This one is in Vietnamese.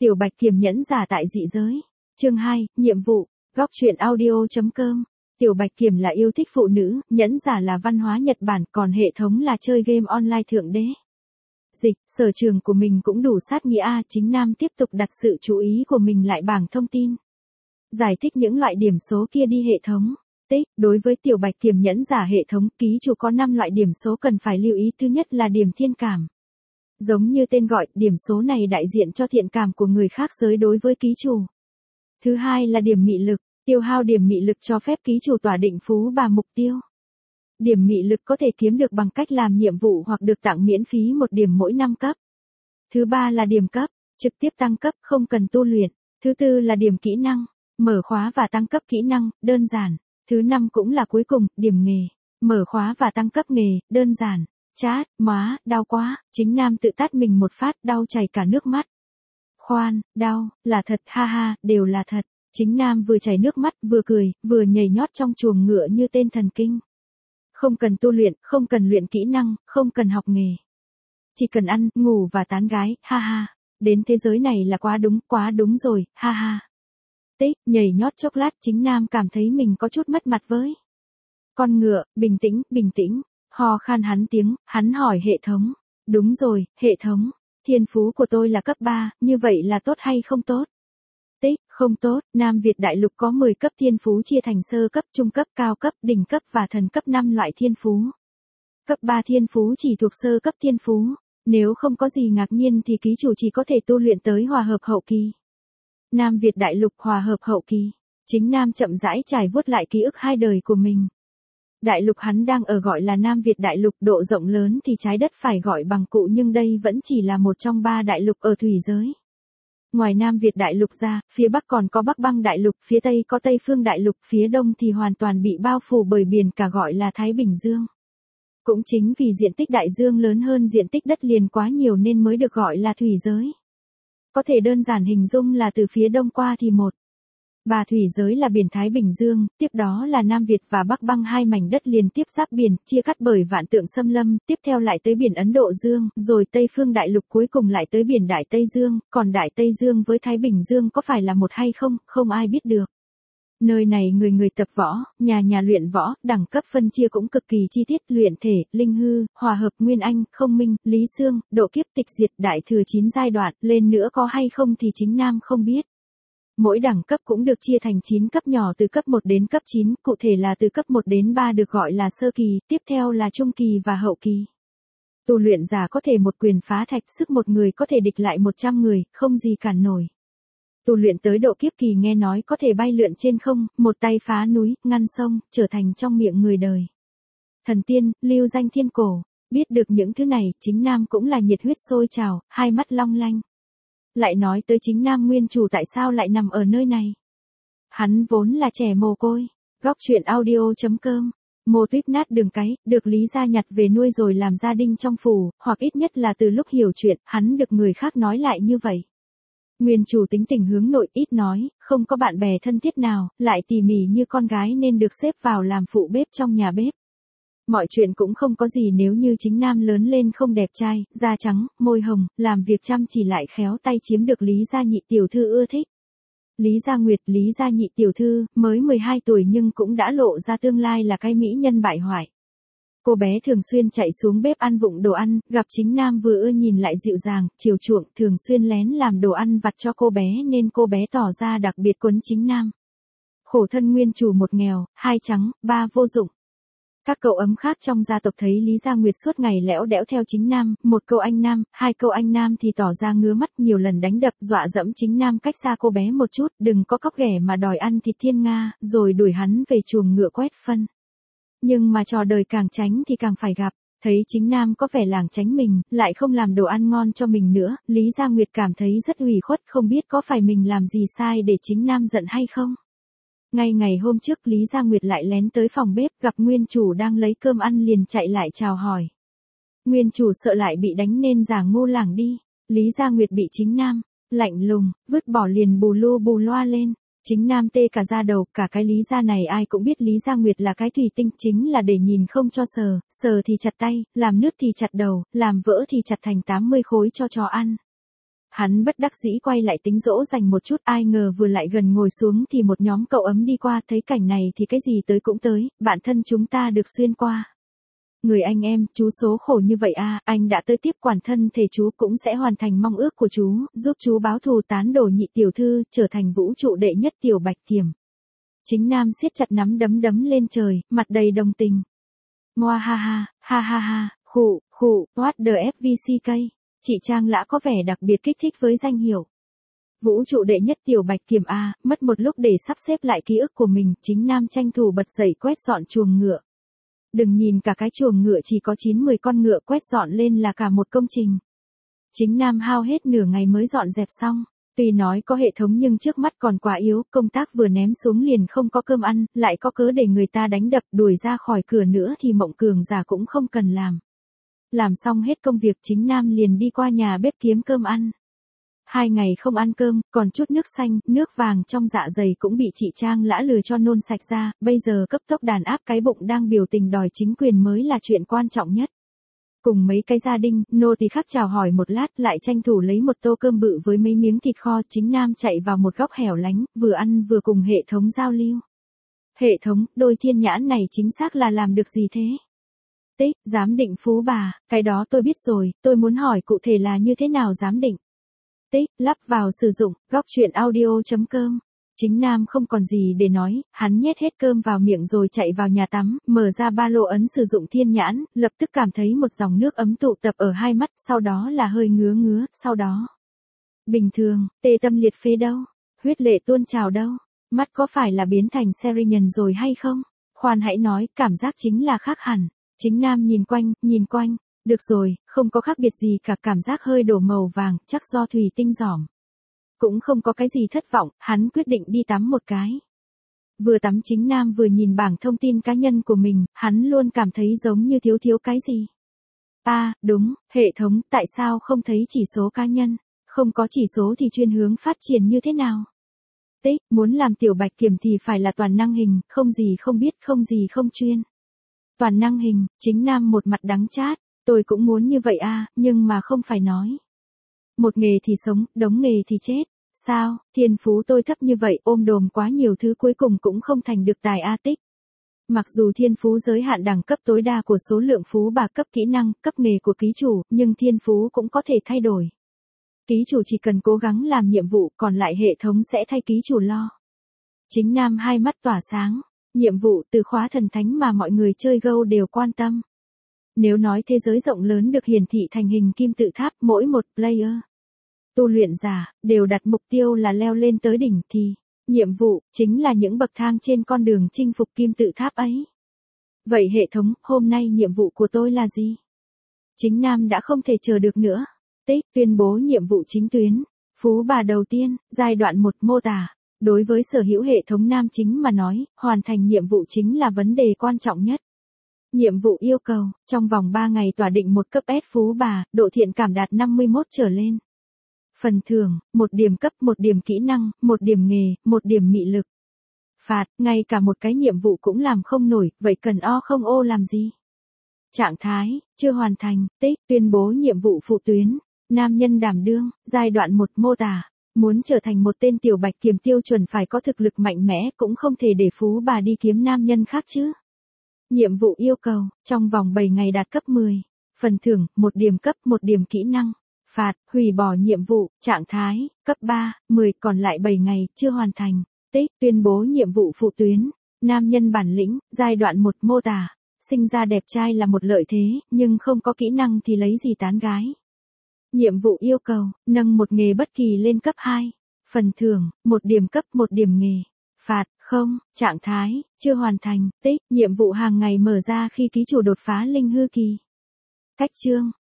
Tiểu Bạch Kiềm nhẫn giả tại dị giới. Chương 2, nhiệm vụ. Góc truyện audio.com. Tiểu Bạch Kiềm là yêu thích phụ nữ, nhẫn giả là văn hóa Nhật Bản, còn hệ thống là chơi game online thượng đế. Dịch, sở trường của mình cũng đủ sát nghĩa a. Chính Nam tiếp tục đặt sự chú ý của mình lại bảng thông tin. Giải thích những loại điểm số kia đi hệ thống. Tích, đối với Tiểu Bạch Kiềm nhẫn giả hệ thống, ký chủ có 5 loại điểm số cần phải lưu ý. Thứ nhất là điểm thiên cảm. Giống như tên gọi, điểm số này đại diện cho thiện cảm của người khác giới đối với ký chủ. Thứ hai là điểm mị lực, tiêu hao điểm mị lực cho phép ký chủ tỏa định phú bà mục tiêu. Điểm mị lực có thể kiếm được bằng cách làm nhiệm vụ hoặc được tặng miễn phí 1 điểm mỗi 5 cấp. Thứ ba là điểm cấp, trực tiếp tăng cấp không cần tu luyện. Thứ tư là điểm kỹ năng, mở khóa và tăng cấp kỹ năng, đơn giản. Thứ năm cũng là cuối cùng, điểm nghề, mở khóa và tăng cấp nghề, đơn giản. Chát, má, đau quá, Chính Nam tự tát mình một phát, đau chảy cả nước mắt. Khoan, đau, là thật, ha ha, đều là thật. Chính Nam vừa chảy nước mắt, vừa cười, vừa nhảy nhót trong chuồng ngựa như tên thần kinh. Không cần tu luyện, không cần luyện kỹ năng, không cần học nghề. Chỉ cần ăn, ngủ và tán gái, ha ha. Đến thế giới này là quá đúng rồi, ha ha. Tích, nhảy nhót chốc lát, Chính Nam cảm thấy mình có chút mất mặt với con ngựa. Bình tĩnh. Ho khan hắn hỏi hệ thống. Đúng rồi, hệ thống. Thiên phú của tôi là cấp 3, như vậy là tốt hay không tốt? Tích, không tốt. Nam Việt đại lục có 10 cấp thiên phú chia thành sơ cấp, trung cấp, cao cấp, đỉnh cấp và thần cấp 5 loại thiên phú. Cấp 3 thiên phú chỉ thuộc sơ cấp thiên phú. Nếu không có gì ngạc nhiên thì ký chủ chỉ có thể tu luyện tới hòa hợp hậu kỳ. Nam Việt đại lục hòa hợp hậu kỳ. Chính Nam chậm rãi trải vuốt lại ký ức 2 đời của mình. Đại lục hắn đang ở gọi là Nam Việt đại lục, độ rộng lớn thì trái đất phải gọi bằng cụ, nhưng đây vẫn chỉ là một trong 3 đại lục ở thủy giới. Ngoài Nam Việt đại lục ra, phía Bắc còn có Bắc Băng đại lục, phía Tây có Tây Phương đại lục, phía Đông thì hoàn toàn bị bao phủ bởi biển cả gọi là Thái Bình Dương. Cũng chính vì diện tích đại dương lớn hơn diện tích đất liền quá nhiều nên mới được gọi là thủy giới. Có thể đơn giản hình dung là từ phía Đông qua thì Bà thủy giới là biển Thái Bình Dương, tiếp đó là Nam Việt và Bắc Băng, 2 mảnh đất liền tiếp giáp biển, chia cắt bởi vạn tượng xâm lâm, tiếp theo lại tới biển Ấn Độ Dương, rồi Tây Phương đại lục, cuối cùng lại tới biển Đại Tây Dương, còn Đại Tây Dương với Thái Bình Dương có phải là một hay không, không ai biết được. Nơi này người tập võ, nhà luyện võ, đẳng cấp phân chia cũng cực kỳ chi tiết, luyện thể, linh hư, hòa hợp, nguyên anh, không minh, lý xương, độ kiếp, tịch diệt, đại thừa 9 giai đoạn, lên nữa có hay không thì Chính Nam không biết. Mỗi đẳng cấp cũng được chia thành 9 cấp nhỏ từ cấp 1 đến cấp 9, cụ thể là từ cấp 1 đến 3 được gọi là sơ kỳ, tiếp theo là trung kỳ và hậu kỳ. Tu luyện giả có thể một quyền phá thạch, sức một người có thể địch lại 100 người, không gì cản nổi. Tu luyện tới độ kiếp kỳ nghe nói có thể bay lượn trên không, một tay phá núi, ngăn sông, trở thành trong miệng người đời thần tiên, lưu danh thiên cổ. Biết được những thứ này, Chính Nam cũng là nhiệt huyết sôi trào, hai mắt long lanh. Lại nói tới Chính Nam nguyên chủ tại sao lại nằm ở nơi này. Hắn vốn là trẻ mồ côi. Góc truyện audio.com. Mô Tuyết nát đường cái, được Lý gia nhặt về nuôi rồi làm gia đình trong phủ, hoặc ít nhất là từ lúc hiểu chuyện, hắn được người khác nói lại như vậy. Nguyên chủ tính tình hướng nội, ít nói, không có bạn bè thân thiết nào, lại tỉ mỉ như con gái nên được xếp vào làm phụ bếp trong nhà bếp. Mọi chuyện cũng không có gì nếu như Chính Nam lớn lên không đẹp trai, da trắng, môi hồng, làm việc chăm chỉ lại khéo tay chiếm được Lý gia nhị tiểu thư ưa thích. Lý Gia Nguyệt, Lý gia nhị tiểu thư, mới 12 tuổi nhưng cũng đã lộ ra tương lai là cái mỹ nhân bại hoại. Cô bé thường xuyên chạy xuống bếp ăn vụng đồ ăn, gặp Chính Nam vừa ưa nhìn lại dịu dàng, chiều chuộng, thường xuyên lén làm đồ ăn vặt cho cô bé nên cô bé tỏ ra đặc biệt quấn Chính Nam. Khổ thân nguyên chủ 1 nghèo, 2 trắng, 3 vô dụng. Các cậu ấm khác trong gia tộc thấy Lý Gia Nguyệt suốt ngày lẽo đẽo theo Chính Nam, 1 câu anh nam, 2 câu anh nam thì tỏ ra ngứa mắt, nhiều lần đánh đập, dọa dẫm Chính Nam cách xa cô bé một chút, đừng có cóc ghẻ mà đòi ăn thịt thiên nga, rồi đuổi hắn về chuồng ngựa quét phân. Nhưng mà trò đời càng tránh thì càng phải gặp, thấy Chính Nam có vẻ lảng tránh mình, lại không làm đồ ăn ngon cho mình nữa, Lý Gia Nguyệt cảm thấy rất ủy khuất, không biết có phải mình làm gì sai để Chính Nam giận hay không. Ngay ngày hôm trước Lý Gia Nguyệt lại lén tới phòng bếp, gặp nguyên chủ đang lấy cơm ăn liền chạy lại chào hỏi. Nguyên chủ sợ lại bị đánh nên giả ngu lảng đi. Lý Gia Nguyệt bị Chính Nam lạnh lùng vứt bỏ liền bù lu bù loa lên. Chính Nam tê cả da đầu, cả cái Lý gia này ai cũng biết Lý Gia Nguyệt là cái thủy tinh, chính là để nhìn không cho sờ, sờ thì chặt tay, làm nứt thì chặt đầu, làm vỡ thì chặt thành 80 khối cho chó ăn. Hắn bất đắc dĩ quay lại tính dỗ dành một chút, ai ngờ vừa lại gần ngồi xuống thì một nhóm cậu ấm đi qua, thấy cảnh này thì cái gì tới cũng tới, bạn thân chúng ta được xuyên qua. Người anh em, chú số khổ như vậy à, anh đã tới tiếp quản thân thể chú cũng sẽ hoàn thành mong ước của chú, giúp chú báo thù tán đổ nhị tiểu thư, trở thành vũ trụ đệ nhất tiểu bạch kiểm. Chính Nam siết chặt nắm đấm đấm lên trời, mặt đầy đồng tình. Moa ha ha, khụ, what the FVCK. Chị Trang Lã có vẻ đặc biệt kích thích với danh hiệu vũ trụ đệ nhất tiểu bạch kiểm A, mất một lúc để sắp xếp lại ký ức của mình, Chính Nam tranh thủ bật dậy quét dọn chuồng ngựa. Đừng nhìn cả cái chuồng ngựa chỉ có 9-10 con ngựa, quét dọn lên là cả một công trình. Chính Nam hao hết nửa ngày mới dọn dẹp xong. Tuy nói có hệ thống nhưng trước mắt còn quá yếu, công tác vừa ném xuống liền không có cơm ăn, lại có cớ để người ta đánh đập đuổi ra khỏi cửa nữa thì Mộng Cường già cũng không cần làm. Làm xong hết công việc Chính Nam liền đi qua nhà bếp kiếm cơm ăn. 2 ngày không ăn cơm, còn chút nước xanh, nước vàng trong dạ dày cũng bị chị Trang Lã lừa cho nôn sạch ra, bây giờ cấp tốc đàn áp cái bụng đang biểu tình đòi chính quyền mới là chuyện quan trọng nhất. Cùng mấy cái gia đình, nô tỳ khác chào hỏi một lát, lại tranh thủ lấy một tô cơm bự với mấy miếng thịt kho, Chính Nam chạy vào một góc hẻo lánh, vừa ăn vừa cùng hệ thống giao lưu. Hệ thống, đôi thiên nhãn này chính xác là làm được gì thế? Tích, giám định phú bà, cái đó tôi biết rồi, tôi muốn hỏi cụ thể là như thế nào giám định. Tích, lắp vào sử dụng, góc truyện audio.com. Chính Nam không còn gì để nói, hắn nhét hết cơm vào miệng rồi chạy vào nhà tắm, mở ra ba lô ấn sử dụng thiên nhãn, lập tức cảm thấy một dòng nước ấm tụ tập ở hai mắt, sau đó là hơi ngứa, sau đó. Bình thường, tê tâm liệt phế đâu? Huyết lệ tuôn trào đâu? Mắt có phải là biến thành Serian rồi hay không? Khoan hãy nói, cảm giác chính là khác hẳn. Chính Nam nhìn quanh, được rồi, không có khác biệt gì cả, cảm giác hơi đổ màu vàng, chắc do thủy tinh giỏm. Cũng không có cái gì thất vọng, hắn quyết định đi tắm một cái. Vừa tắm Chính Nam vừa nhìn bảng thông tin cá nhân của mình, hắn luôn cảm thấy giống như thiếu cái gì. Đúng, hệ thống, tại sao không thấy chỉ số cá nhân? Không có chỉ số thì chuyên hướng phát triển như thế nào? Tích, muốn làm tiểu bạch kiểm thì phải là toàn năng hình, không gì không biết, không gì không chuyên. Toàn năng hình, Chính Nam một mặt đắng chát, tôi cũng muốn như vậy nhưng mà không phải nói. Một nghề thì sống, đống nghề thì chết. Sao, thiên phú tôi thấp như vậy, ôm đồm quá nhiều thứ cuối cùng cũng không thành được tài Tích. Mặc dù thiên phú giới hạn đẳng cấp tối đa của số lượng phú bà, cấp kỹ năng, cấp nghề của ký chủ, nhưng thiên phú cũng có thể thay đổi. Ký chủ chỉ cần cố gắng làm nhiệm vụ, còn lại hệ thống sẽ thay ký chủ lo. Chính Nam hai mắt tỏa sáng. Nhiệm vụ từ khóa thần thánh mà mọi người chơi Go đều quan tâm. Nếu nói thế giới rộng lớn được hiển thị thành hình kim tự tháp, mỗi một player, tu luyện giả, đều đặt mục tiêu là leo lên tới đỉnh thì, nhiệm vụ, chính là những bậc thang trên con đường chinh phục kim tự tháp ấy. Vậy hệ thống, hôm nay nhiệm vụ của tôi là gì? Chính Nam đã không thể chờ được nữa. Tích, tuyên bố nhiệm vụ chính tuyến. Phú bà đầu tiên, giai đoạn 1 mô tả. Đối với sở hữu hệ thống nam chính mà nói, hoàn thành nhiệm vụ chính là vấn đề quan trọng nhất. Nhiệm vụ yêu cầu, trong vòng 3 ngày tỏa định một cấp S phú bà, độ thiện cảm đạt 51 trở lên. Phần thưởng, 1 điểm cấp, 1 điểm kỹ năng, 1 điểm nghề, 1 điểm mị lực. Phạt, ngay cả một cái nhiệm vụ cũng làm không nổi, vậy cần không ô làm gì? Trạng thái, chưa hoàn thành, tích, tuyên bố nhiệm vụ phụ tuyến. Nam nhân đảm đương, giai đoạn 1 mô tả. Muốn trở thành một tên tiểu bạch kiểm tiêu chuẩn phải có thực lực mạnh mẽ, cũng không thể để phú bà đi kiếm nam nhân khác chứ. Nhiệm vụ yêu cầu, trong vòng 7 ngày đạt cấp 10. Phần thưởng, 1 điểm cấp, 1 điểm kỹ năng. Phạt, hủy bỏ nhiệm vụ, trạng thái, cấp 3, 10, còn lại 7 ngày, chưa hoàn thành. Tích, tuyên bố nhiệm vụ phụ tuyến. Nam nhân bản lĩnh, giai đoạn 1 mô tả. Sinh ra đẹp trai là một lợi thế, nhưng không có kỹ năng thì lấy gì tán gái. Nhiệm vụ yêu cầu, nâng một nghề bất kỳ lên cấp 2. Phần thưởng, 1 điểm cấp, 1 điểm nghề. Phạt, không, trạng thái, chưa hoàn thành, tích, nhiệm vụ hàng ngày mở ra khi ký chủ đột phá linh hư kỳ. Cách chương,